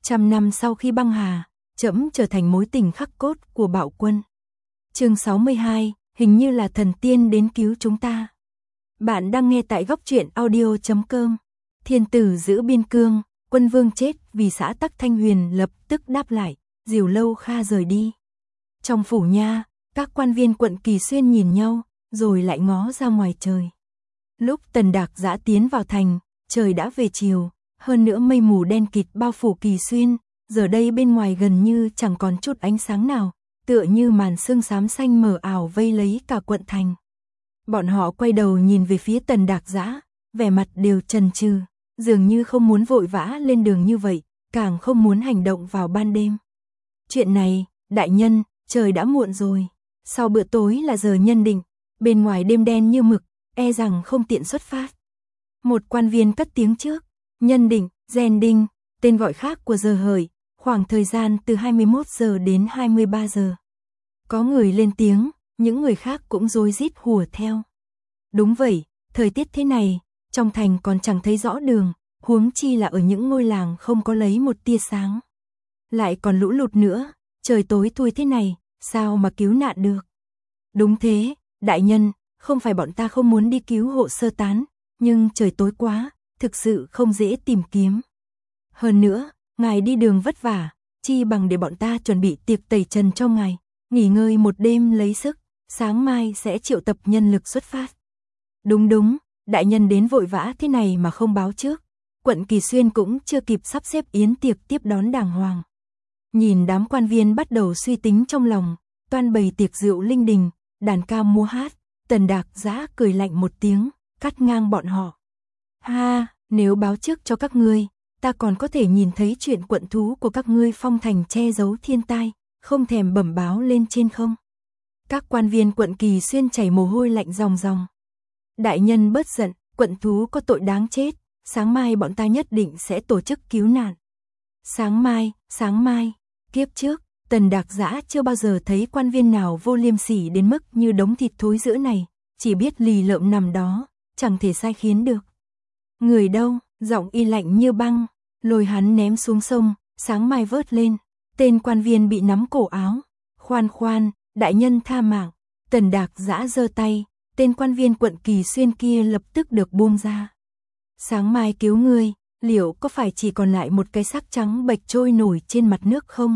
100 năm sau khi băng hà, trẫm trở thành mối tình khắc cốt của Bạo Quân. Chương 62, hình như là thần tiên đến cứu chúng ta. Bạn đang nghe tại góc truyện audio.com. Thiên tử giữ biên cương, quân vương chết vì xã Tắc Thanh Huyền lập tức đáp lại, Diều Lâu Kha rời đi. Trong phủ nha, các quan viên quận Kỳ Xuyên nhìn nhau, rồi lại ngó ra ngoài trời. Lúc Tần Đạc Dã tiến vào thành, trời đã về chiều, hơn nữa mây mù đen kịt bao phủ Kỳ Xuyên, giờ đây bên ngoài gần như chẳng còn chút ánh sáng nào, tựa như màn sương xám xanh mờ ảo vây lấy cả quận thành. Bọn họ quay đầu nhìn về phía Tần Đạc Dã, vẻ mặt đều chần chừ, dường như không muốn vội vã lên đường như vậy, càng không muốn hành động vào ban đêm. Chuyện này, đại nhân, trời đã muộn rồi, sau bữa tối là giờ nhân định, bên ngoài đêm đen như mực, e rằng không tiện xuất phát. Một quan viên cất tiếng trước, nhân định, Gen Đinh, tên gọi khác của giờ hợi, khoảng thời gian từ 21 giờ đến 23 giờ. Có người lên tiếng, những người khác cũng rối rít hùa theo. Đúng vậy, thời tiết thế này, trong thành còn chẳng thấy rõ đường, huống chi là ở những ngôi làng không có lấy một tia sáng. Lại còn lũ lụt nữa, trời tối thui thế này, sao mà cứu nạn được? Đúng thế, đại nhân, không phải bọn ta không muốn đi cứu hộ sơ tán, nhưng trời tối quá, thực sự không dễ tìm kiếm. Hơn nữa, ngài đi đường vất vả, chi bằng để bọn ta chuẩn bị tiệc tẩy trần cho ngài, nghỉ ngơi một đêm lấy sức, sáng mai sẽ triệu tập nhân lực xuất phát. Đúng, đại nhân đến vội vã thế này mà không báo trước, quận Kỳ Xuyên cũng chưa kịp sắp xếp yến tiệc tiếp đón đàng hoàng. Nhìn đám quan viên bắt đầu suy tính trong lòng, toan bày tiệc rượu linh đình, đàn ca múa hát, Tần Đạc Dã cười lạnh một tiếng, cắt ngang bọn họ. Ha, nếu báo trước cho các ngươi, ta còn có thể nhìn thấy chuyện quận thú của các ngươi phong thành che giấu thiên tai, không thèm bẩm báo lên trên không? Các quan viên quận Kỳ Xuyên chảy mồ hôi lạnh ròng ròng. Đại nhân bớt giận, quận thú có tội đáng chết, sáng mai bọn ta nhất định sẽ tổ chức cứu nạn. Sáng mai, kiếp trước, Tần Đạc Dã chưa bao giờ thấy quan viên nào vô liêm sỉ đến mức như đống thịt thối rữa này, chỉ biết lì lợm nằm đó, chẳng thể sai khiến được. Người đâu, giọng y lạnh như băng, lôi hắn ném xuống sông, sáng mai vớt lên. Tên quan viên bị nắm cổ áo. Khoan, đại nhân tha mạng. Tần Đạc Dã giơ tay, tên quan viên quận Kỳ Xuyên kia lập tức được buông ra. Sáng mai cứu ngươi, liệu có phải chỉ còn lại một cái xác trắng bệch trôi nổi trên mặt nước không?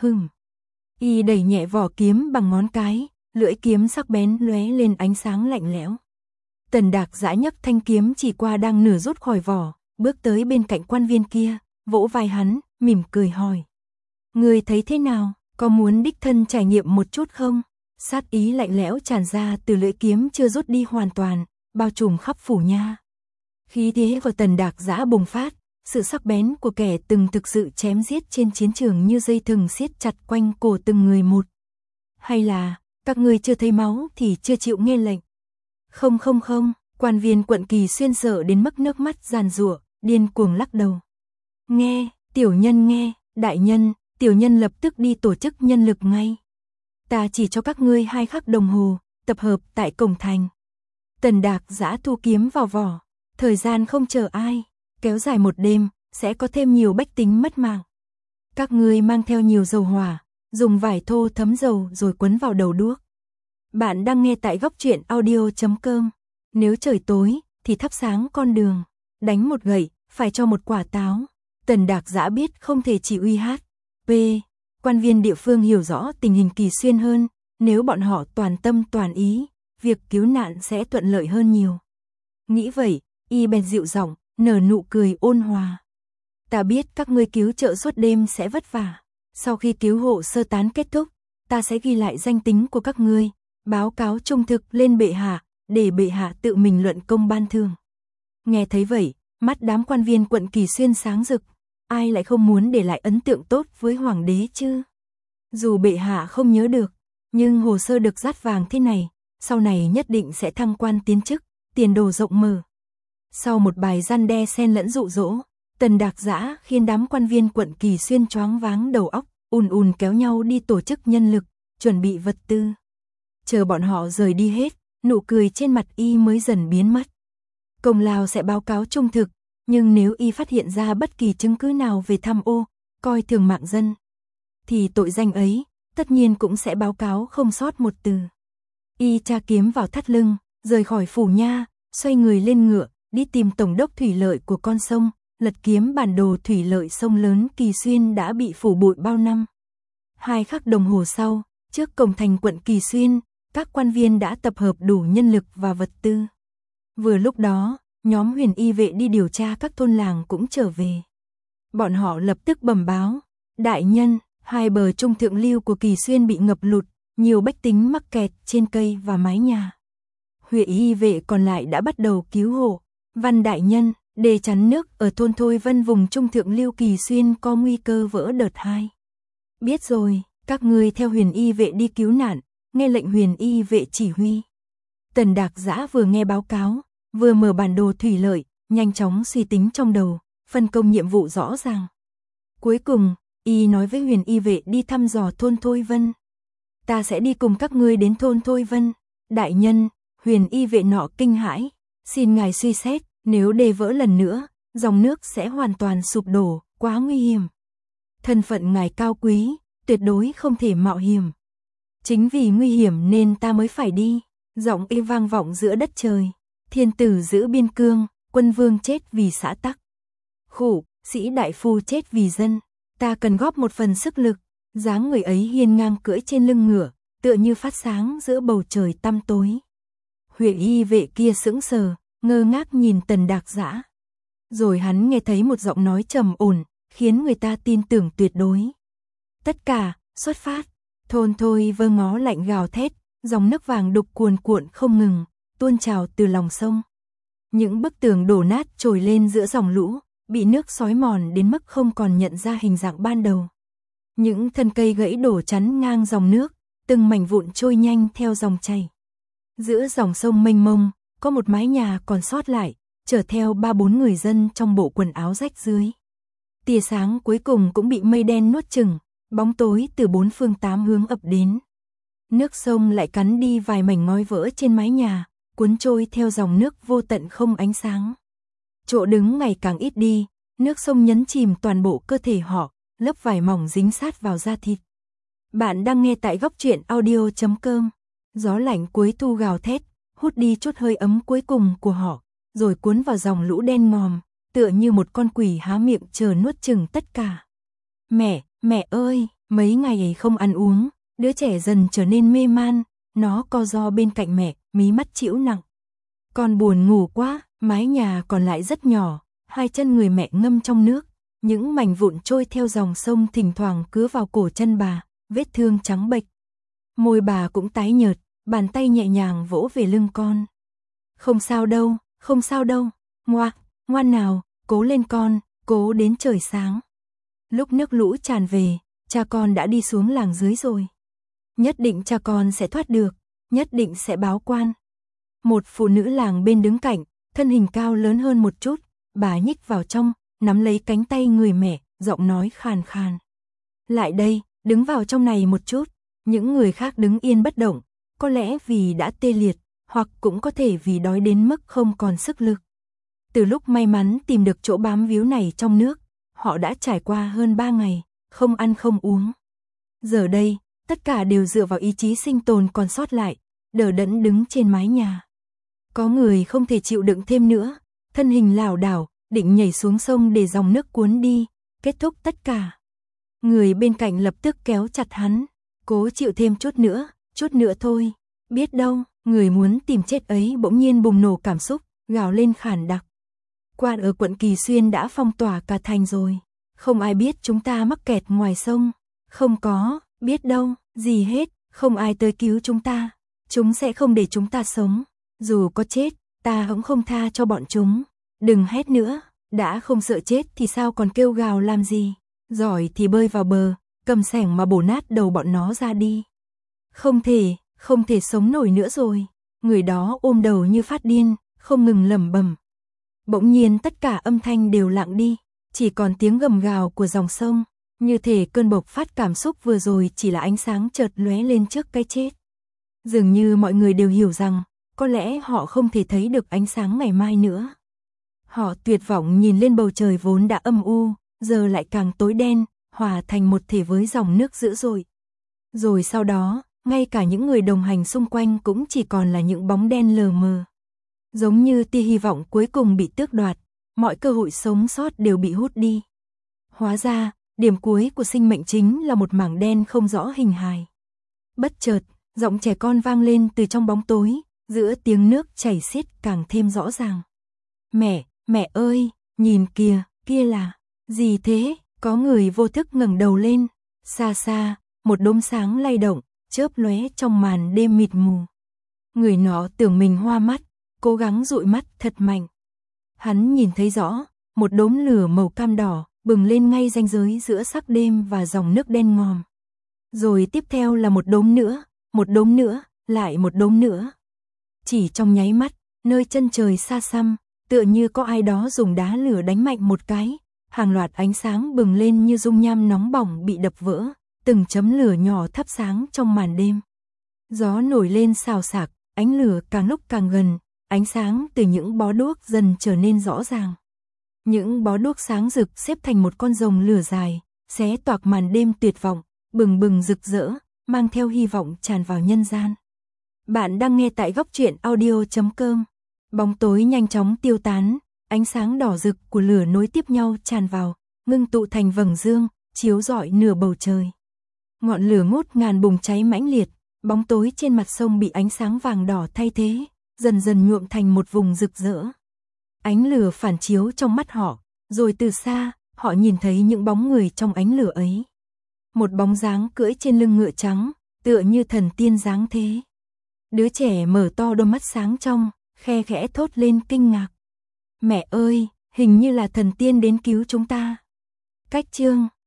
Y đẩy nhẹ vỏ kiếm bằng ngón cái, lưỡi kiếm sắc bén lóe lên ánh sáng lạnh lẽo. Tần Đạc Dã nhấc thanh kiếm chỉ qua đang nửa rút khỏi vỏ, bước tới bên cạnh quan viên kia, vỗ vai hắn, mỉm cười hỏi. Ngươi thấy thế nào, có muốn đích thân trải nghiệm một chút không? Sát ý lạnh lẽo tràn ra từ lưỡi kiếm chưa rút đi hoàn toàn, bao trùm khắp phủ nha. Khí thế của Tần Đạc Dã bùng phát, sự sắc bén của kẻ từng thực sự chém giết trên chiến trường như dây thừng siết chặt quanh cổ từng người một. Hay là, các ngươi chưa thấy máu thì chưa chịu nghe lệnh? Không, quan viên quận Kỳ Xuyên sợ đến mức nước mắt giàn giụa, điên cuồng lắc đầu. Nghe, tiểu nhân nghe, đại nhân, tiểu nhân lập tức đi tổ chức nhân lực ngay. Ta chỉ cho các ngươi 2 khắc đồng hồ, tập hợp tại cổng thành. Tần Đạc Dã thu kiếm vào vỏ, thời gian không chờ ai, kéo dài một đêm, sẽ có thêm nhiều bách tính mất mạng. Các ngươi mang theo nhiều dầu hỏa, dùng vải thô thấm dầu rồi quấn vào đầu đuốc. Bạn đang nghe tại góc truyện audio.com. Nếu trời tối, thì thắp sáng con đường, đánh một gậy, phải cho một quả táo. Tần Đạc Dã biết không thể chỉ uy hát. Quan viên địa phương hiểu rõ tình hình Kỳ Xuyên hơn, nếu bọn họ toàn tâm toàn ý, việc cứu nạn sẽ thuận lợi hơn nhiều. Nghĩ vậy, y bèn dịu giọng, nở nụ cười ôn hòa. Ta biết các ngươi cứu trợ suốt đêm sẽ vất vả. Sau khi cứu hộ sơ tán kết thúc, ta sẽ ghi lại danh tính của các ngươi, báo cáo trung thực lên bệ hạ, để bệ hạ tự mình luận công ban thưởng. Nghe thấy vậy, mắt đám quan viên quận Kỳ Xuyên sáng rực. Ai lại không muốn để lại ấn tượng tốt với hoàng đế chứ? Dù bệ hạ không nhớ được, nhưng hồ sơ được dát vàng thế này, sau này nhất định sẽ thăng quan tiến chức, tiền đồ rộng mở. Sau một bài răn đe xen lẫn dụ dỗ, Tần Đạc Dã khiến đám quan viên quận Kỳ Xuyên choáng váng đầu óc, ùn kéo nhau đi tổ chức nhân lực, chuẩn bị vật tư. Chờ bọn họ rời đi hết, nụ cười trên mặt y mới dần biến mất. Công lao sẽ báo cáo trung thực, nhưng nếu y phát hiện ra bất kỳ chứng cứ nào về tham ô, coi thường mạng dân, thì tội danh ấy, tất nhiên cũng sẽ báo cáo không sót một từ. Y tra kiếm vào thắt lưng, rời khỏi phủ nha, xoay người lên ngựa, đi tìm tổng đốc thủy lợi của con sông, lật kiếm bản đồ thủy lợi sông lớn Kỳ Xuyên đã bị phủ bụi bao năm. 2 khắc đồng hồ sau, trước cổng thành quận Kỳ Xuyên, các quan viên đã tập hợp đủ nhân lực và vật tư. Vừa lúc đó, nhóm huyền y vệ đi điều tra các thôn làng cũng trở về. Bọn họ lập tức bẩm báo, đại nhân, 2 bờ trung thượng lưu của Kỳ Xuyên bị ngập lụt, nhiều bách tính mắc kẹt trên cây và mái nhà. Huyền y vệ còn lại đã bắt đầu cứu hộ. Văn đại nhân, đê chắn nước ở thôn Thôi Vân vùng trung thượng lưu Kỳ Xuyên có nguy cơ vỡ đợt 2. Biết rồi, các ngươi theo huyền y vệ đi cứu nạn, nghe lệnh huyền y vệ chỉ huy. Tần Đạc Dã vừa nghe báo cáo, vừa mở bản đồ thủy lợi, nhanh chóng suy tính trong đầu, phân công nhiệm vụ rõ ràng. Cuối cùng, y nói với huyền y vệ đi thăm dò thôn Thôi Vân. Ta sẽ đi cùng các ngươi đến thôn Thôi Vân. Đại nhân, huyền y vệ nọ kinh hãi, xin ngài suy xét, nếu đê vỡ lần nữa, dòng nước sẽ hoàn toàn sụp đổ, quá nguy hiểm. Thân phận ngài cao quý, tuyệt đối không thể mạo hiểm. Chính vì nguy hiểm nên ta mới phải đi. Giọng y vang vọng giữa đất trời. Thiên tử giữ biên cương, quân vương chết vì xã tắc. Khủ, sĩ đại phu chết vì dân. Ta cần góp một phần sức lực. Dáng người ấy hiên ngang cưỡi trên lưng ngựa, tựa như phát sáng giữa bầu trời tăm tối. Huyền y vệ kia sững sờ, ngơ ngác nhìn Tần Đạc Dã. Rồi hắn nghe thấy một giọng nói trầm ổn, khiến người ta tin tưởng tuyệt đối. Tất cả, xuất phát. Thôn Thôi Vân ngó lạnh gào thét, dòng nước vàng đục cuồn cuộn không ngừng, tuôn trào từ lòng sông. Những bức tường đổ nát trồi lên giữa dòng lũ, bị nước xói mòn đến mức không còn nhận ra hình dạng ban đầu. Những thân cây gãy đổ chắn ngang dòng nước, từng mảnh vụn trôi nhanh theo dòng chảy. Giữa dòng sông mênh mông, có một mái nhà còn sót lại, chở theo 3-4 người dân trong bộ quần áo rách rưới. Tia sáng cuối cùng cũng bị mây đen nuốt chửng, bóng tối từ 4 phương 8 hướng ập đến. Nước sông lại cắn đi vài mảnh ngói vỡ trên mái nhà, cuốn trôi theo dòng nước vô tận không ánh sáng. Chỗ đứng ngày càng ít đi, nước sông nhấn chìm toàn bộ cơ thể họ, lớp vải mỏng dính sát vào da thịt. Bạn đang nghe tại góc truyện audio.com. Gió lạnh cuối thu gào thét, hút đi chút hơi ấm cuối cùng của họ, rồi cuốn vào dòng lũ đen ngòm, tựa như một con quỷ há miệng chờ nuốt chửng tất cả. Mẹ ơi, mấy ngày ấy không ăn uống, đứa trẻ dần trở nên mê man, nó co ro bên cạnh mẹ, mí mắt chĩu nặng. Con buồn ngủ quá, mái nhà còn lại rất nhỏ, 2 chân người mẹ ngâm trong nước, những mảnh vụn trôi theo dòng sông thỉnh thoảng cứa vào cổ chân bà, vết thương trắng bệch. Môi bà cũng tái nhợt, bàn tay nhẹ nhàng vỗ về lưng con. Không sao đâu, ngoan nào, cố lên con, cố đến trời sáng. Lúc nước lũ tràn về, cha con đã đi xuống làng dưới rồi. Nhất định cha con sẽ thoát được, nhất định sẽ báo quan. Một phụ nữ làng bên đứng cạnh, thân hình cao lớn hơn một chút, bà nhích vào trong, nắm lấy cánh tay người mẹ, giọng nói khàn khàn. Lại đây, đứng vào trong này một chút. Những người khác đứng yên bất động, có lẽ vì đã tê liệt, hoặc cũng có thể vì đói đến mức không còn sức lực. Từ lúc may mắn tìm được chỗ bám víu này trong nước, họ đã trải qua hơn 3 ngày, không ăn không uống. Giờ đây, tất cả đều dựa vào ý chí sinh tồn còn sót lại, đờ đẫn đứng trên mái nhà. Có người không thể chịu đựng thêm nữa, thân hình lảo đảo, định nhảy xuống sông để dòng nước cuốn đi, kết thúc tất cả. Người bên cạnh lập tức kéo chặt hắn, cố chịu thêm chút nữa thôi. Biết đâu, người muốn tìm chết ấy bỗng nhiên bùng nổ cảm xúc, gào lên khản đặc. Quan ở quận Kỳ Xuyên đã phong tỏa cả thành rồi, không ai biết chúng ta mắc kẹt ngoài sông. Không có, biết đâu, gì hết, không ai tới cứu chúng ta. Chúng sẽ không để chúng ta sống. Dù có chết, ta cũng không tha cho bọn chúng. Đừng hét nữa, đã không sợ chết thì sao còn kêu gào làm gì. Giỏi thì bơi vào bờ, cầm xẻng mà bổ nát đầu bọn nó ra đi. Không thể sống nổi nữa rồi. Người đó ôm đầu như phát điên, không ngừng lẩm bẩm. Bỗng nhiên tất cả âm thanh đều lặng đi, chỉ còn tiếng gầm gào của dòng sông, như thể cơn bộc phát cảm xúc vừa rồi chỉ là ánh sáng chợt lóe lên trước cái chết. Dường như mọi người đều hiểu rằng, có lẽ họ không thể thấy được ánh sáng ngày mai nữa. Họ tuyệt vọng nhìn lên bầu trời vốn đã âm u, giờ lại càng tối đen, hòa thành một thể với dòng nước dữ dội. Rồi sau đó, ngay cả những người đồng hành xung quanh cũng chỉ còn là những bóng đen lờ mờ. Giống như tia hy vọng cuối cùng bị tước đoạt, mọi cơ hội sống sót đều bị hút đi. Hóa ra, điểm cuối của sinh mệnh chính là một mảng đen không rõ hình hài. Bất chợt, giọng trẻ con vang lên từ trong bóng tối, giữa tiếng nước chảy xiết càng thêm rõ ràng. Mẹ ơi, nhìn kìa, kia là, gì thế? Có người vô thức ngẩng đầu lên, xa xa, một đốm sáng lay động, chớp lóe trong màn đêm mịt mù. Người nọ tưởng mình hoa mắt, cố gắng dụi mắt thật mạnh. Hắn nhìn thấy rõ, một đốm lửa màu cam đỏ, bừng lên ngay ranh giới giữa sắc đêm và dòng nước đen ngòm. Rồi tiếp theo là một đốm nữa, lại một đốm nữa. Chỉ trong nháy mắt, nơi chân trời xa xăm, tựa như có ai đó dùng đá lửa đánh mạnh một cái, hàng loạt ánh sáng bừng lên như dung nham nóng bỏng bị đập vỡ, từng chấm lửa nhỏ thắp sáng trong màn đêm. Gió nổi lên xào xạc, ánh lửa càng lúc càng gần, ánh sáng từ những bó đuốc dần trở nên rõ ràng. Những bó đuốc sáng rực xếp thành một con rồng lửa dài, xé toạc màn đêm tuyệt vọng, bừng bừng rực rỡ, mang theo hy vọng tràn vào nhân gian. Bạn đang nghe tại góc truyện audio.com. Bóng tối nhanh chóng tiêu tán, ánh sáng đỏ rực của lửa nối tiếp nhau tràn vào, ngưng tụ thành vầng dương, chiếu rọi nửa bầu trời. Ngọn lửa ngút ngàn bùng cháy mãnh liệt, bóng tối trên mặt sông bị ánh sáng vàng đỏ thay thế, dần dần nhuộm thành một vùng rực rỡ. Ánh lửa phản chiếu trong mắt họ, rồi từ xa, họ nhìn thấy những bóng người trong ánh lửa ấy. Một bóng dáng cưỡi trên lưng ngựa trắng, tựa như thần tiên dáng thế. Đứa trẻ mở to đôi mắt sáng trong, khe khẽ thốt lên kinh ngạc. Mẹ ơi, hình như là thần tiên đến cứu chúng ta. Cách chương